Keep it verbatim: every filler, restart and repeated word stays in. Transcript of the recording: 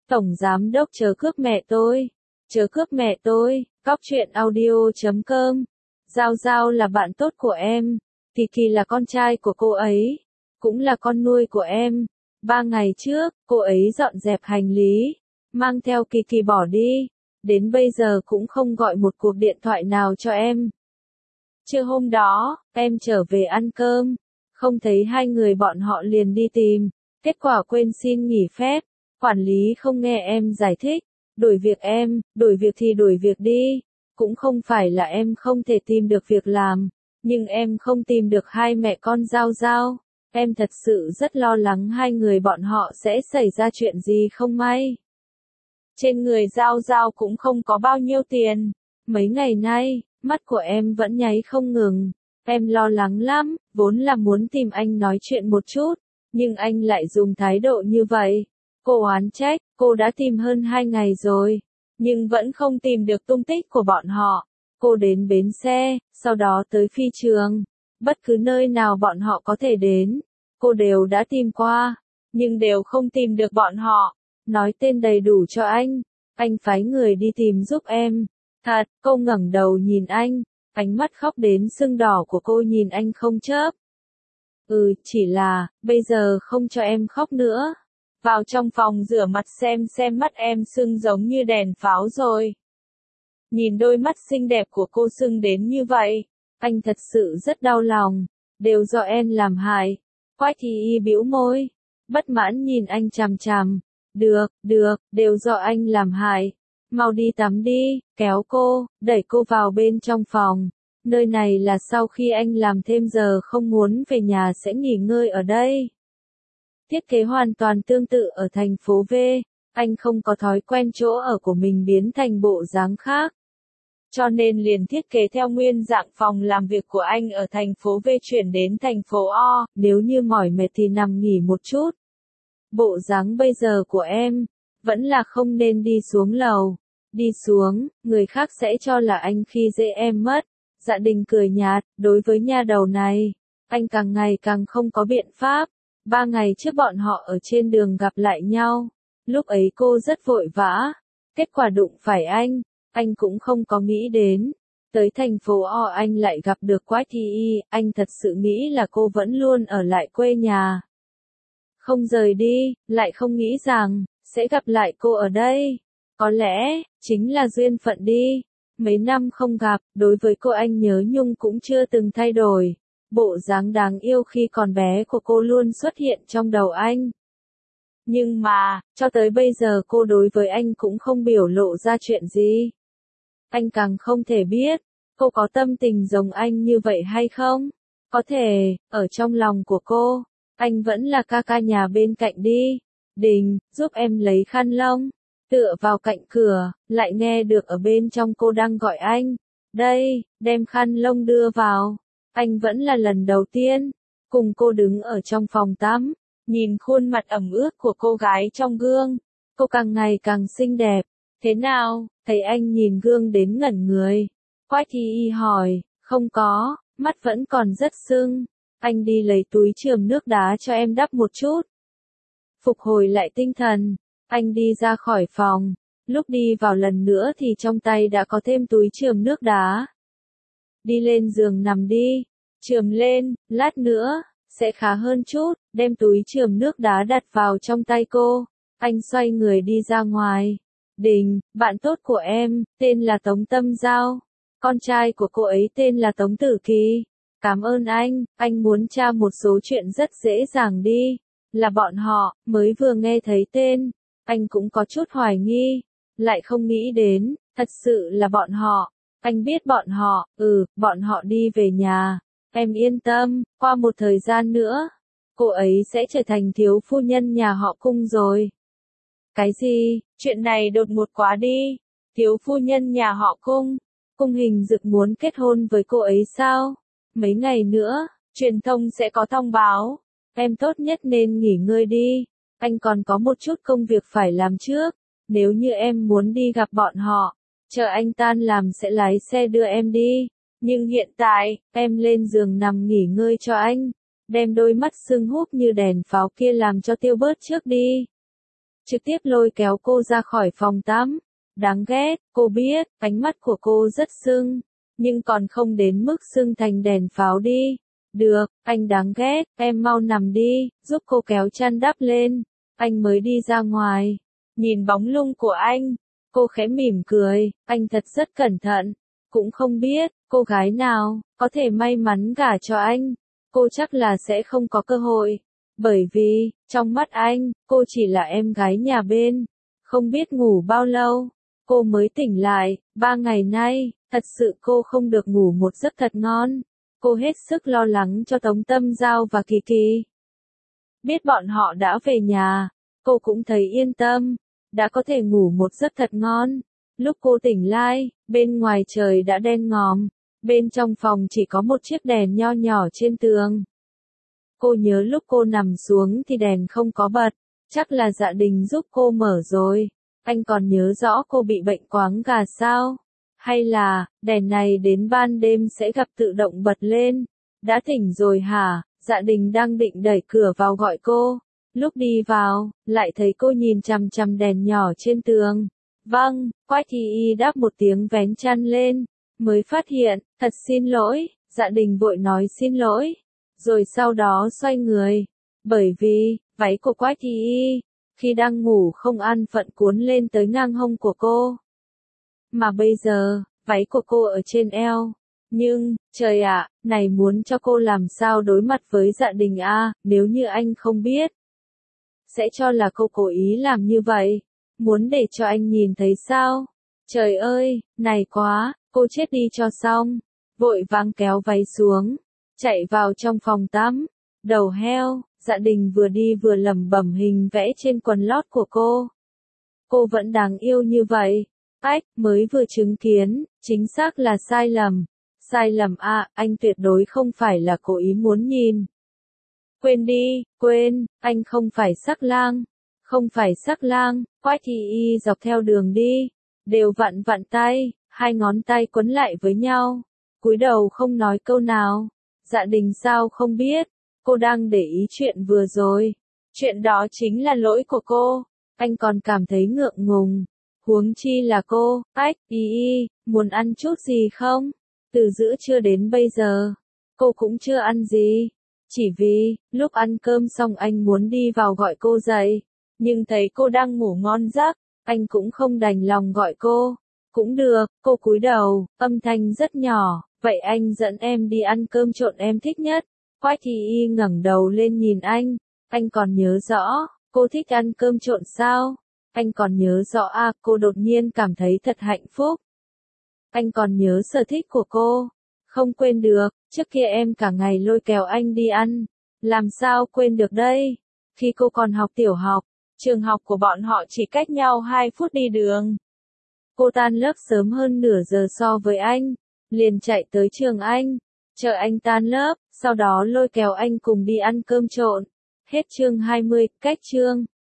Tổng giám đốc chớ cướp mẹ tôi. Chớ cướp mẹ tôi. Cóc truyện audio chấm com. Giao Giao là bạn tốt của em. Kỳ Kỳ là con trai của cô ấy. Cũng là con nuôi của em. Ba ngày trước, cô ấy dọn dẹp hành lý. Mang theo Kỳ Kỳ bỏ đi. Đến bây giờ cũng không gọi một cuộc điện thoại nào cho em. Trưa hôm đó, em trở về ăn cơm. Không thấy hai người bọn họ liền đi tìm. Kết quả quên xin nghỉ phép. Quản lý không nghe em giải thích. Đổi việc em, đổi việc thì đổi việc đi. Cũng không phải là em không thể tìm được việc làm. Nhưng em không tìm được hai mẹ con Giao Giao. Em thật sự rất lo lắng hai người bọn họ sẽ xảy ra chuyện gì không may. Trên người Giao Giao cũng không có bao nhiêu tiền. Mấy ngày nay, mắt của em vẫn nháy không ngừng. Em lo lắng lắm, vốn là muốn tìm anh nói chuyện một chút. Nhưng anh lại dùng thái độ như vậy. Cô oán trách, cô đã tìm hơn hai ngày rồi. Nhưng vẫn không tìm được tung tích của bọn họ. Cô đến bến xe, sau đó tới phi trường. Bất cứ nơi nào bọn họ có thể đến. Cô đều đã tìm qua. Nhưng đều không tìm được bọn họ. Nói tên đầy đủ cho anh. Anh phái người đi tìm giúp em. Thật, cô ngẩng đầu nhìn anh. Ánh mắt khóc đến sưng đỏ của cô nhìn anh không chớp. Ừ, chỉ là, bây giờ không cho em khóc nữa. Vào trong phòng rửa mặt xem xem mắt em sưng giống như đèn pháo rồi. Nhìn đôi mắt xinh đẹp của cô sưng đến như vậy. Anh thật sự rất đau lòng. Đều do em làm hại. Quách Thị Y bĩu môi. Bất mãn nhìn anh chằm chằm. Được, được, đều do anh làm hại. Mau đi tắm đi, kéo cô, đẩy cô vào bên trong phòng. Nơi này là sau khi anh làm thêm giờ không muốn về nhà sẽ nghỉ ngơi ở đây. Thiết kế hoàn toàn tương tự ở thành phố V, anh không có thói quen chỗ ở của mình biến thành bộ dáng khác. Cho nên liền thiết kế theo nguyên dạng phòng làm việc của anh ở thành phố V chuyển đến thành phố O, nếu như mỏi mệt thì nằm nghỉ một chút. Bộ dáng bây giờ của em, vẫn là không nên đi xuống lầu. Đi xuống, người khác sẽ cho là anh khi dễ em mất. Dạ Đình cười nhạt, đối với nha đầu này, anh càng ngày càng không có biện pháp. Ba ngày trước bọn họ ở trên đường gặp lại nhau. Lúc ấy cô rất vội vã. Kết quả đụng phải anh. Anh cũng không có nghĩ đến. Tới thành phố O anh lại gặp được Quách Thị Y. Anh thật sự nghĩ là cô vẫn luôn ở lại quê nhà. Không rời đi, lại không nghĩ rằng, sẽ gặp lại cô ở đây. Có lẽ, chính là duyên phận đi. Mấy năm không gặp, đối với cô anh nhớ nhung cũng chưa từng thay đổi. Bộ dáng đáng yêu khi còn bé của cô luôn xuất hiện trong đầu anh. Nhưng mà, cho tới bây giờ cô đối với anh cũng không biểu lộ ra chuyện gì. Anh càng không thể biết, cô có tâm tình giống anh như vậy hay không? Có thể, ở trong lòng của cô, anh vẫn là ca ca nhà bên cạnh đi. Đình, giúp em lấy khăn lông. Tựa vào cạnh cửa, lại nghe được ở bên trong cô đang gọi anh. Đây, đem khăn lông đưa vào. Anh vẫn là lần đầu tiên, cùng cô đứng ở trong phòng tắm, nhìn khuôn mặt ẩm ướt của cô gái trong gương. Cô càng ngày càng xinh đẹp. Thế nào, thấy anh nhìn gương đến ngẩn người. Quách Thị Y hỏi, không có, mắt vẫn còn rất sưng. Anh đi lấy túi chườm nước đá cho em đắp một chút. Phục hồi lại tinh thần, anh đi ra khỏi phòng. Lúc đi vào lần nữa thì trong tay đã có thêm túi chườm nước đá. Đi lên giường nằm đi. Chườm lên, lát nữa, sẽ khá hơn chút. Đem túi chườm nước đá đặt vào trong tay cô. Anh xoay người đi ra ngoài. Đình, bạn tốt của em, tên là Tống Tâm Giao. Con trai của cô ấy tên là Tống Tử Kỳ. Cảm ơn anh, anh muốn tra một số chuyện rất dễ dàng đi. Là bọn họ, mới vừa nghe thấy tên. Anh cũng có chút hoài nghi. Lại không nghĩ đến, thật sự là bọn họ. Anh biết bọn họ, ừ, bọn họ đi về nhà. Em yên tâm, qua một thời gian nữa, cô ấy sẽ trở thành thiếu phu nhân nhà họ Cung rồi. Cái gì, chuyện này đột ngột quá đi. Thiếu phu nhân nhà họ Cung, Cung Hình Dực muốn kết hôn với cô ấy sao? Mấy ngày nữa, truyền thông sẽ có thông báo. Em tốt nhất nên nghỉ ngơi đi. Anh còn có một chút công việc phải làm trước. Nếu như em muốn đi gặp bọn họ, chờ anh tan làm sẽ lái xe đưa em đi. Nhưng hiện tại, em lên giường nằm nghỉ ngơi cho anh. Đem đôi mắt sưng húp như đèn pháo kia làm cho tiêu bớt trước đi. trực tiếp lôi kéo cô ra khỏi phòng tắm. Đáng ghét, cô biết, ánh mắt của cô rất sưng, nhưng còn không đến mức sưng thành đèn pháo đi. Được, anh đáng ghét, em mau nằm đi, giúp cô kéo chăn đắp lên. Anh mới đi ra ngoài, nhìn bóng lưng của anh, cô khẽ mỉm cười, anh thật rất cẩn thận, cũng không biết, cô gái nào, có thể may mắn gả cho anh, cô chắc là sẽ không có cơ hội, bởi vì, trong mắt anh, cô chỉ là em gái nhà bên, không biết ngủ bao lâu, cô mới tỉnh lại, ba ngày nay, thật sự cô không được ngủ một giấc thật ngon, cô hết sức lo lắng cho Tống Tâm Giao và Kỳ Kỳ. Biết bọn họ đã về nhà, cô cũng thấy yên tâm, đã có thể ngủ một giấc thật ngon. Lúc cô tỉnh lại, bên ngoài trời đã đen ngòm, bên trong phòng chỉ có một chiếc đèn nho nhỏ trên tường. Cô nhớ lúc cô nằm xuống thì đèn không có bật, chắc là Dạ Đình giúp cô mở rồi. Anh còn nhớ rõ cô bị bệnh quáng gà sao? Hay là, đèn này đến ban đêm sẽ gặp tự động bật lên? Đã tỉnh rồi hả? Dạ Đình đang định đẩy cửa vào gọi cô. Lúc đi vào, lại thấy cô nhìn chằm chằm đèn nhỏ trên tường. Vâng, Quách Thị Y đáp một tiếng vén chăn lên, mới phát hiện, thật xin lỗi, Dạ Đình vội nói xin lỗi, rồi sau đó xoay người, bởi vì, váy của Quách Thị Y, khi đang ngủ không an phận cuốn lên tới ngang hông của cô. Mà bây giờ, váy của cô ở trên eo. Nhưng, trời ạ, này muốn cho cô làm sao đối mặt với Dạ Đình a, nếu như anh không biết, sẽ cho là cô cố ý làm như vậy, muốn để cho anh nhìn thấy sao? Trời ơi, này quá, cô chết đi cho xong, vội vàng kéo váy xuống, chạy vào trong phòng tắm, đầu heo, Dạ Đình vừa đi vừa lẩm bẩm hình vẽ trên quần lót của cô. Cô vẫn đáng yêu như vậy, ách, mới vừa chứng kiến, chính xác là sai lầm. Sai lầm à, anh tuyệt đối không phải là cố ý muốn nhìn. Quên đi, quên, anh không phải sắc lang. Không phải sắc lang, Quách Thị Y dọc theo đường đi, đều vặn vặn tay, hai ngón tay quấn lại với nhau, cúi đầu không nói câu nào. Dạ Đình sao không biết, cô đang để ý chuyện vừa rồi. Chuyện đó chính là lỗi của cô, anh còn cảm thấy ngượng ngùng. Huống chi là cô, ách, y y, muốn ăn chút gì không? Từ giữa trưa đến bây giờ, cô cũng chưa ăn gì. Chỉ vì, lúc ăn cơm xong anh muốn đi vào gọi cô dậy, nhưng thấy cô đang ngủ ngon giấc, anh cũng không đành lòng gọi cô. Cũng được, cô cúi đầu, âm thanh rất nhỏ, vậy anh dẫn em đi ăn cơm trộn em thích nhất. Quách Thị Y ngẩng đầu lên nhìn anh, anh còn nhớ rõ, cô thích ăn cơm trộn sao? Anh còn nhớ rõ à, cô đột nhiên cảm thấy thật hạnh phúc. Anh còn nhớ sở thích của cô, không quên được, trước kia em cả ngày lôi kéo anh đi ăn, làm sao quên được đây? Khi cô còn học tiểu học, trường học của bọn họ chỉ cách nhau hai phút đi đường. Cô tan lớp sớm hơn nửa giờ so với anh, liền chạy tới trường anh, chờ anh tan lớp, sau đó lôi kéo anh cùng đi ăn cơm trộn. Hết chương hai mươi, cách chương.